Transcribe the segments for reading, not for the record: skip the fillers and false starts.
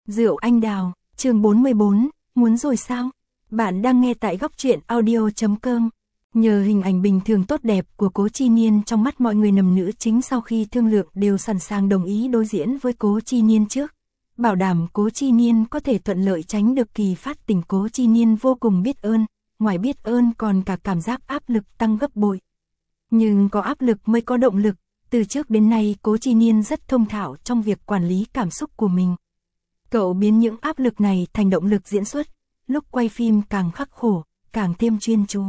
Rượu anh đào, chương 44, muốn rồi sao? Bạn đang nghe tại góc truyện audio.com. Nhờ hình ảnh bình thường tốt đẹp của Cố Chi Niên trong mắt mọi người, nằm nữ chính sau khi thương lượng đều sẵn sàng đồng ý đối diễn với Cố Chi Niên trước. Bảo đảm Cố Chi Niên có thể thuận lợi tránh được kỳ phát tình. Cố Chi Niên vô cùng biết ơn, ngoài biết ơn còn cả cảm giác áp lực tăng gấp bội. Nhưng có áp lực mới có động lực, từ trước đến nay Cố Chi Niên rất thông thạo trong việc quản lý cảm xúc của mình. Cậu biến những áp lực này thành động lực diễn xuất, lúc quay phim càng khắc khổ, càng thêm chuyên chú.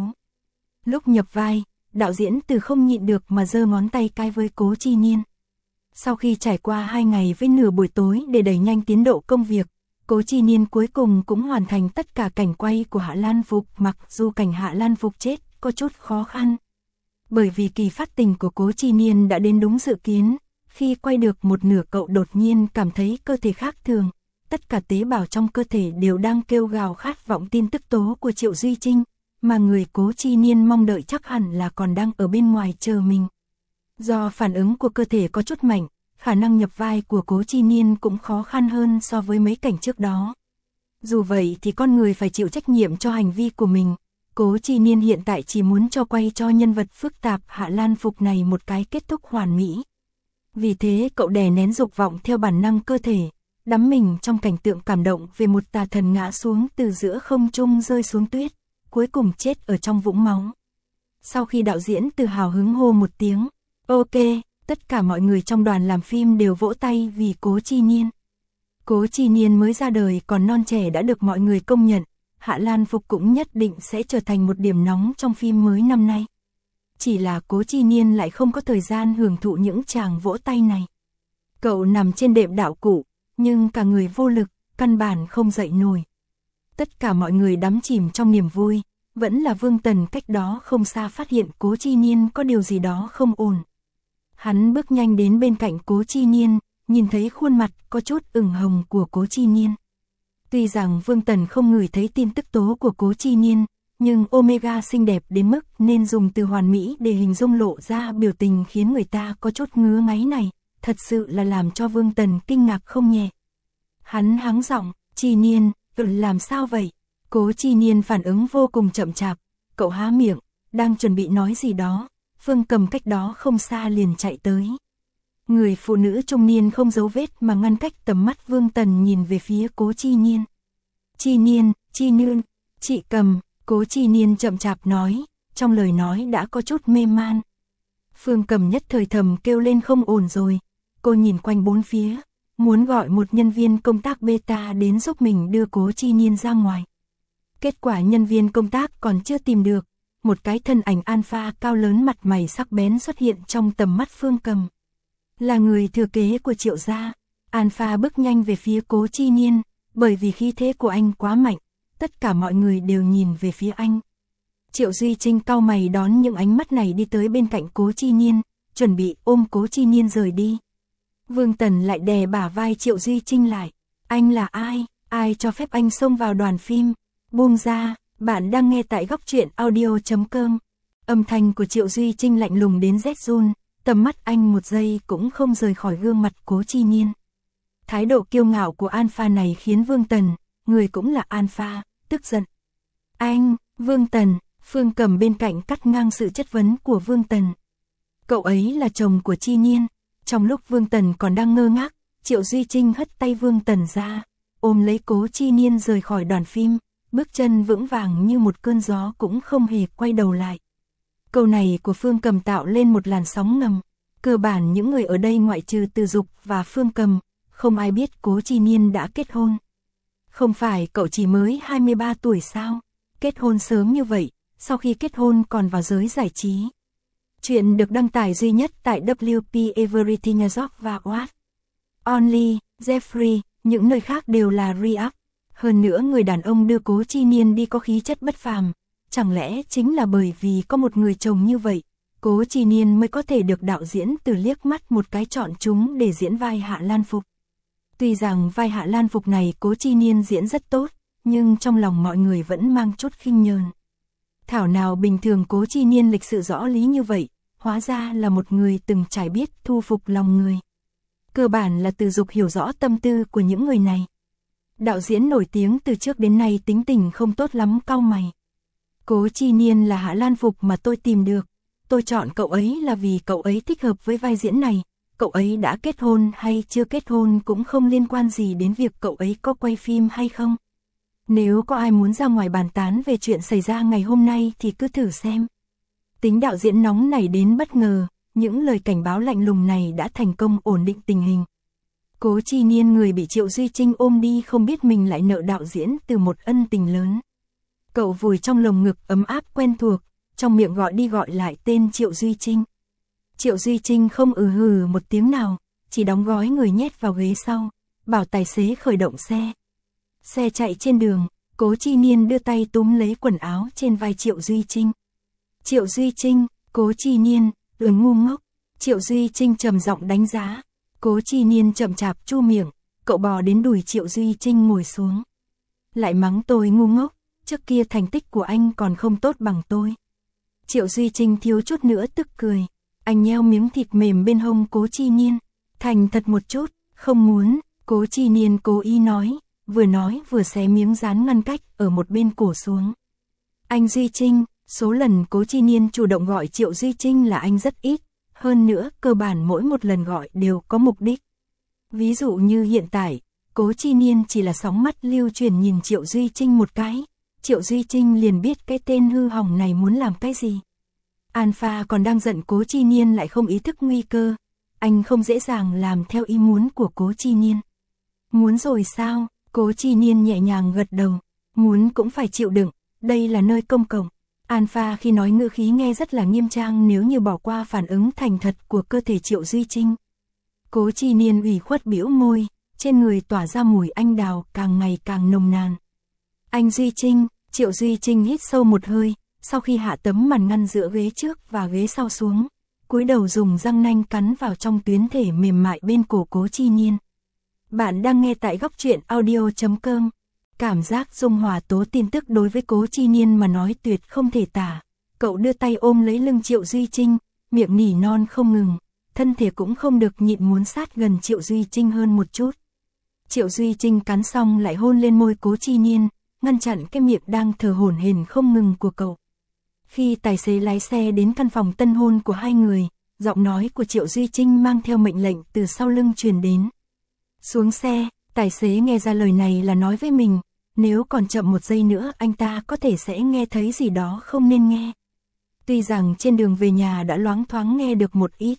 Lúc nhập vai, đạo diễn Từ không nhịn được mà giơ ngón tay cái với Cố Chi Niên. Sau khi trải qua 2 ngày với nửa buổi tối để đẩy nhanh tiến độ công việc, Cố Chi Niên cuối cùng cũng hoàn thành tất cả cảnh quay của Hạ Lan Phục, mặc dù cảnh Hạ Lan Phục chết có chút khó khăn. Bởi vì kỳ phát tình của Cố Chi Niên đã đến đúng dự kiến, khi quay được một nửa cậu đột nhiên cảm thấy cơ thể khác thường. Tất cả tế bào trong cơ thể đều đang kêu gào khát vọng tin tức tố của Triệu Duy Trinh, mà người Cố Chi Niên mong đợi chắc hẳn là còn đang ở bên ngoài chờ mình. Do phản ứng của cơ thể có chút mạnh, khả năng nhập vai của Cố Chi Niên cũng khó khăn hơn so với mấy cảnh trước đó. Dù vậy thì con người phải chịu trách nhiệm cho hành vi của mình. Cố Chi Niên hiện tại chỉ muốn cho quay cho nhân vật phức tạp Hạ Lan Phục này một cái kết thúc hoàn mỹ. Vì thế cậu đè nén dục vọng theo bản năng cơ thể, đắm mình trong cảnh tượng cảm động về một tà thần ngã xuống từ giữa không trung rơi xuống tuyết, cuối cùng chết ở trong vũng máu. Sau khi đạo diễn Từ hào hứng hô một tiếng, ok, tất cả mọi người trong đoàn làm phim đều vỗ tay vì Cố Chi Niên. Cố Chi Niên mới ra đời còn non trẻ đã được mọi người công nhận, Hạ Lan Phục cũng nhất định sẽ trở thành một điểm nóng trong phim mới năm nay. Chỉ là Cố Chi Niên lại không có thời gian hưởng thụ những tràng vỗ tay này. Cậu nằm trên đệm đạo cụ, nhưng cả người vô lực, căn bản không dậy nổi. Tất cả mọi người đắm chìm trong niềm vui, vẫn là Vương Tần cách đó không xa phát hiện Cố Chi Niên có điều gì đó không ổn. Hắn bước nhanh đến bên cạnh Cố Chi Niên, nhìn thấy khuôn mặt có chút ửng hồng của Cố Chi Niên. Tuy rằng Vương Tần không ngửi thấy tin tức tố của Cố Chi Niên, nhưng Omega xinh đẹp đến mức nên dùng từ hoàn mỹ để hình dung lộ ra biểu tình khiến người ta có chút ngứa ngáy này, thật sự là làm cho Vương Tần kinh ngạc không nhẹ. Hắn hắng giọng, Chi Niên, làm sao vậy? Cố Chi Niên phản ứng vô cùng chậm chạp, cậu há miệng, đang chuẩn bị nói gì đó, Phương Cầm cách đó không xa liền chạy tới. Người phụ nữ trung niên không giấu vết mà ngăn cách tầm mắt Vương Tần nhìn về phía Cố Chi Niên. Chi Niên, Chi Nương, chị Cầm, Cố Chi Niên chậm chạp nói, trong lời nói đã có chút mê man. Phương Cầm nhất thời thầm kêu lên không ổn rồi, cô nhìn quanh bốn phía, muốn gọi một nhân viên công tác beta đến giúp mình đưa Cố Chi Niên ra ngoài. Kết quả nhân viên công tác còn chưa tìm được, một cái thân ảnh alpha cao lớn mặt mày sắc bén xuất hiện trong tầm mắt Phương Cầm. Là người thừa kế của Triệu gia. Alpha bước nhanh về phía Cố Chi Niên, bởi vì khí thế của anh quá mạnh, tất cả mọi người đều nhìn về phía anh. Triệu Duy Trinh cau mày đón những ánh mắt này đi tới bên cạnh Cố Chi Niên, chuẩn bị ôm Cố Chi Niên rời đi. Vương Tần lại đè bả vai Triệu Duy Trinh lại. Anh là ai? Ai cho phép anh xông vào đoàn phim? Buông ra, bạn đang nghe tại góc truyện audio.com. Âm thanh của Triệu Duy Trinh lạnh lùng đến rét run, tầm mắt anh một giây cũng không rời khỏi gương mặt Cố Chi Niên. Thái độ kiêu ngạo của Alpha này khiến Vương Tần, người cũng là Alpha, tức giận. Anh, Vương Tần, Phương Cầm bên cạnh cắt ngang sự chất vấn của Vương Tần. Cậu ấy là chồng của Chi Niên. Trong lúc Vương Tần còn đang ngơ ngác, Triệu Duy Trinh hất tay Vương Tần ra, ôm lấy Cố Chi Niên rời khỏi đoàn phim, bước chân vững vàng như một cơn gió cũng không hề quay đầu lại. Câu này của Phương Cầm tạo lên một làn sóng ngầm. Cơ bản những người ở đây ngoại trừ Từ Dục và Phương Cầm, không ai biết Cố Chi Niên đã kết hôn. Không phải cậu chỉ mới 23 tuổi sao? Kết hôn sớm như vậy, sau khi kết hôn còn vào giới giải trí. Chuyện được đăng tải duy nhất tại WP Everything Azok và What Only, Jeffrey, những nơi khác đều là re-up. Hơn nữa người đàn ông đưa Cố Chi Niên đi có khí chất bất phàm. Chẳng lẽ chính là bởi vì có một người chồng như vậy, Cố Chi Niên mới có thể được đạo diễn Từ liếc mắt một cái chọn chúng để diễn vai Hạ Lan Phục. Tuy rằng vai Hạ Lan Phục này Cố Chi Niên diễn rất tốt, nhưng trong lòng mọi người vẫn mang chút khinh nhờn. Thảo nào bình thường Cố Chi Niên lịch sự rõ lý như vậy, hóa ra là một người từng trải biết thu phục lòng người. Cơ bản là Từ Dục hiểu rõ tâm tư của những người này. Đạo diễn nổi tiếng từ trước đến nay tính tình không tốt lắm, cau mày. Cố Chi Niên là Hạ Lan Phục mà tôi tìm được. Tôi chọn cậu ấy là vì cậu ấy thích hợp với vai diễn này. Cậu ấy đã kết hôn hay chưa kết hôn cũng không liên quan gì đến việc cậu ấy có quay phim hay không. Nếu có ai muốn ra ngoài bàn tán về chuyện xảy ra ngày hôm nay thì cứ thử xem. Tính đạo diễn nóng nảy đến bất ngờ, những lời cảnh báo lạnh lùng này đã thành công ổn định tình hình. Cố Chi Niên, người bị Triệu Duy Trinh ôm đi, không biết mình lại nợ đạo diễn từ một ân tình lớn. Cậu vùi trong lồng ngực ấm áp quen thuộc, trong miệng gọi đi gọi lại tên Triệu Duy Trinh. Triệu Duy Trinh không hừ một tiếng nào, chỉ đóng gói người nhét vào ghế sau, bảo tài xế khởi động xe. Xe chạy trên đường, Cố Chi Niên đưa tay túm lấy quần áo trên vai Triệu Duy Trinh. Triệu Duy Trinh, Cố Chi Niên, ngu ngốc. Triệu Duy Trinh trầm giọng đánh giá. Cố Chi Niên chậm chạp chu miệng, cậu bò đến đùi Triệu Duy Trinh ngồi xuống. Lại mắng tôi ngu ngốc, trước kia thành tích của anh còn không tốt bằng tôi. Triệu Duy Trinh thiếu chút nữa tức cười, anh nheo miếng thịt mềm bên hông Cố Chi Niên. Thành thật một chút, không muốn, Cố Chi Niên cố ý nói vừa xé miếng dán ngăn cách ở một bên cổ xuống. Anh Duy Trinh, số lần Cố Chi Niên chủ động gọi Triệu Duy Trinh là anh rất ít, hơn nữa cơ bản mỗi một lần gọi đều có mục đích. Ví dụ như hiện tại, Cố Chi Niên chỉ là sóng mắt lưu truyền nhìn Triệu Duy Trinh một cái, Triệu Duy Trinh liền biết cái tên hư hỏng này muốn làm cái gì. Alpha còn đang giận Cố Chi Niên lại không ý thức nguy cơ, anh không dễ dàng làm theo ý muốn của Cố Chi Niên. Muốn rồi sao? Cố Chi Niên nhẹ nhàng gật đầu, muốn cũng phải chịu đựng, đây là nơi công cộng. Alpha khi nói ngữ khí nghe rất là nghiêm trang nếu như bỏ qua phản ứng thành thật của cơ thể Triệu Duy Trinh. Cố Chi Niên ủy khuất bĩu môi, trên người tỏa ra mùi anh đào càng ngày càng nồng nàn. Anh Duy Trinh, Triệu Duy Trinh hít sâu một hơi, sau khi hạ tấm màn ngăn giữa ghế trước và ghế sau xuống, cúi đầu dùng răng nanh cắn vào trong tuyến thể mềm mại bên cổ Cố Chi Niên. Bạn đang nghe tại góc truyện audio.com. Cảm giác dung hòa tố tin tức đối với Cố Chi Niên mà nói tuyệt không thể tả. Cậu đưa tay ôm lấy lưng Triệu Duy Trinh, miệng nỉ non không ngừng, thân thể cũng không được nhịn muốn sát gần Triệu Duy Trinh hơn một chút. Triệu Duy Trinh cắn xong lại hôn lên môi Cố Chi Niên, ngăn chặn cái miệng đang thở hổn hển không ngừng của cậu. Khi tài xế lái xe đến căn phòng tân hôn của hai người, giọng nói của Triệu Duy Trinh mang theo mệnh lệnh từ sau lưng truyền đến. Xuống xe, tài xế nghe ra lời này là nói với mình, nếu còn chậm một giây nữa anh ta có thể sẽ nghe thấy gì đó không nên nghe. Tuy rằng trên đường về nhà đã loáng thoáng nghe được một ít.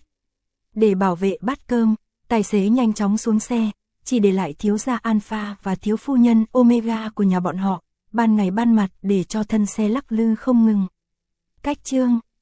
Để bảo vệ bát cơm, tài xế nhanh chóng xuống xe, chỉ để lại thiếu gia Alpha và thiếu phu nhân Omega của nhà bọn họ, ban ngày ban mặt để cho thân xe lắc lư không ngừng. Cách chương